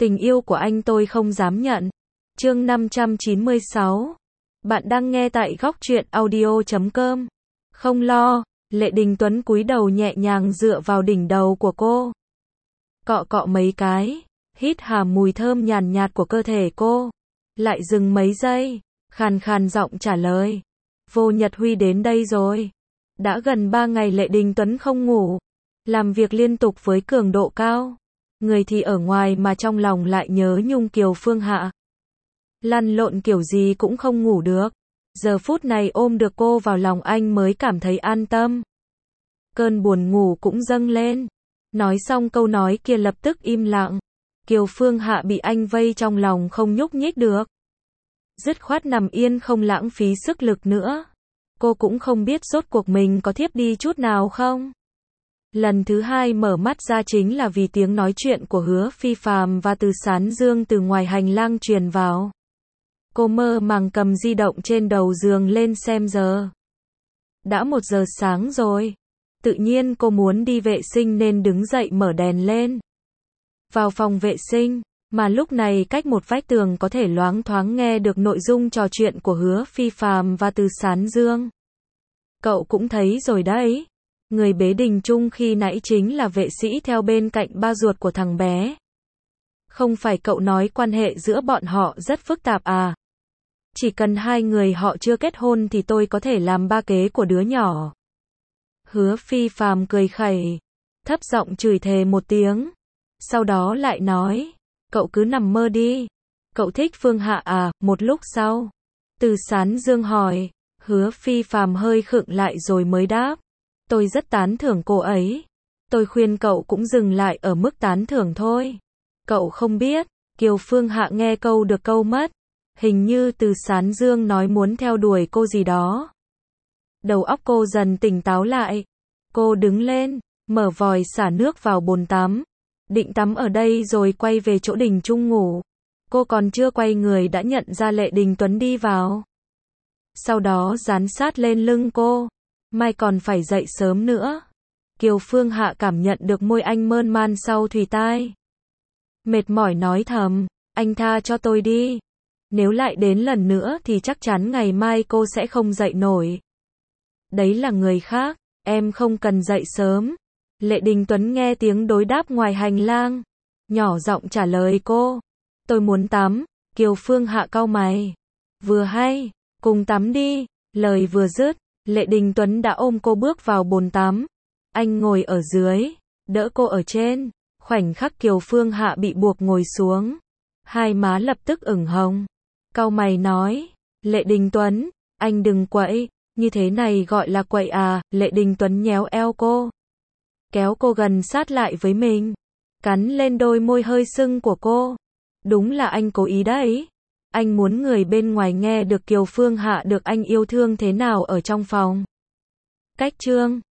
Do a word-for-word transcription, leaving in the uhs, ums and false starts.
Tình yêu của anh tôi không dám nhận. Chương năm trăm chín mươi sáu. Bạn đang nghe tại góc truyện audio chấm com. Không lo, Lệ Đình Tuấn cúi đầu nhẹ nhàng dựa vào đỉnh đầu của cô. Cọ cọ mấy cái, hít hà mùi thơm nhàn nhạt của cơ thể cô. Lại dừng mấy giây, khàn khàn giọng trả lời. Vô Nhật Huy đến đây rồi. Đã gần ba ngày Lệ Đình Tuấn không ngủ. Làm việc liên tục với cường độ cao. Người thì ở ngoài mà trong lòng lại nhớ nhung Kiều Phương Hạ. Lăn lộn kiểu gì cũng không ngủ được. Giờ phút này ôm được cô vào lòng anh mới cảm thấy an tâm. Cơn buồn ngủ cũng dâng lên. Nói xong câu nói kia lập tức im lặng. Kiều Phương Hạ bị anh vây trong lòng không nhúc nhích được. Dứt khoát nằm yên không lãng phí sức lực nữa. Cô cũng không biết rốt cuộc mình có thiếp đi chút nào không. Lần thứ hai mở mắt ra chính là vì tiếng nói chuyện của Hứa Phi Phàm và Từ Sán Dương từ ngoài hành lang truyền vào. Cô mơ màng cầm di động trên đầu giường lên xem giờ. Đã một giờ sáng rồi. Tự nhiên cô muốn đi vệ sinh nên đứng dậy mở đèn lên. Vào phòng vệ sinh, mà lúc này cách một vách tường có thể loáng thoáng nghe được nội dung trò chuyện của Hứa Phi Phàm và Từ Sán Dương. Cậu cũng thấy rồi đấy. Người bế Đình Trung khi nãy chính là vệ sĩ theo bên cạnh ba ruột của thằng bé. Không phải cậu nói quan hệ giữa bọn họ rất phức tạp à? Chỉ cần hai người họ chưa kết hôn thì tôi có thể làm ba kế của đứa nhỏ. Hứa Phi Phàm cười khẩy, thấp giọng chửi thề một tiếng. Sau đó lại nói, cậu cứ nằm mơ đi. Cậu thích Phương Hạ à? Một lúc sau, Từ Sán Dương hỏi, Hứa Phi Phàm hơi khựng lại rồi mới đáp. Tôi rất tán thưởng cô ấy. Tôi khuyên cậu cũng dừng lại ở mức tán thưởng thôi. Cậu không biết, Kiều Phương Hạ nghe câu được câu mất. Hình như Từ Sán Dương nói muốn theo đuổi cô gì đó. Đầu óc cô dần tỉnh táo lại. Cô đứng lên, mở vòi xả nước vào bồn tắm. Định tắm ở đây rồi quay về chỗ Đình Trung ngủ. Cô còn chưa quay người đã nhận ra Lệ Đình Tuấn đi vào. Sau đó dán sát lên lưng cô. Mai còn phải dậy sớm nữa. Kiều Phương Hạ cảm nhận được môi anh mơn man sau thùy tai. Mệt mỏi nói thầm, anh tha cho tôi đi. Nếu lại đến lần nữa thì chắc chắn ngày mai cô sẽ không dậy nổi. Đấy là người khác, em không cần dậy sớm. Lệ Đình Tuấn nghe tiếng đối đáp ngoài hành lang. Nhỏ giọng trả lời cô. Tôi muốn tắm. Kiều Phương Hạ cau mày. Vừa hay, cùng tắm đi. Lời vừa dứt, Lệ Đình Tuấn đã ôm cô bước vào bồn tắm. Anh ngồi ở dưới, đỡ cô ở trên. Khoảnh khắc Kiều Phương Hạ bị buộc ngồi xuống. Hai má lập tức ửng hồng. Cau mày nói, Lệ Đình Tuấn, anh đừng quậy, như thế này gọi là quậy à? Lệ Đình Tuấn nhéo eo cô. Kéo cô gần sát lại với mình. Cắn lên đôi môi hơi sưng của cô. Đúng là anh cố ý đấy. Anh muốn người bên ngoài nghe được Kiều Phương Hạ được anh yêu thương thế nào ở trong phòng. Cách chương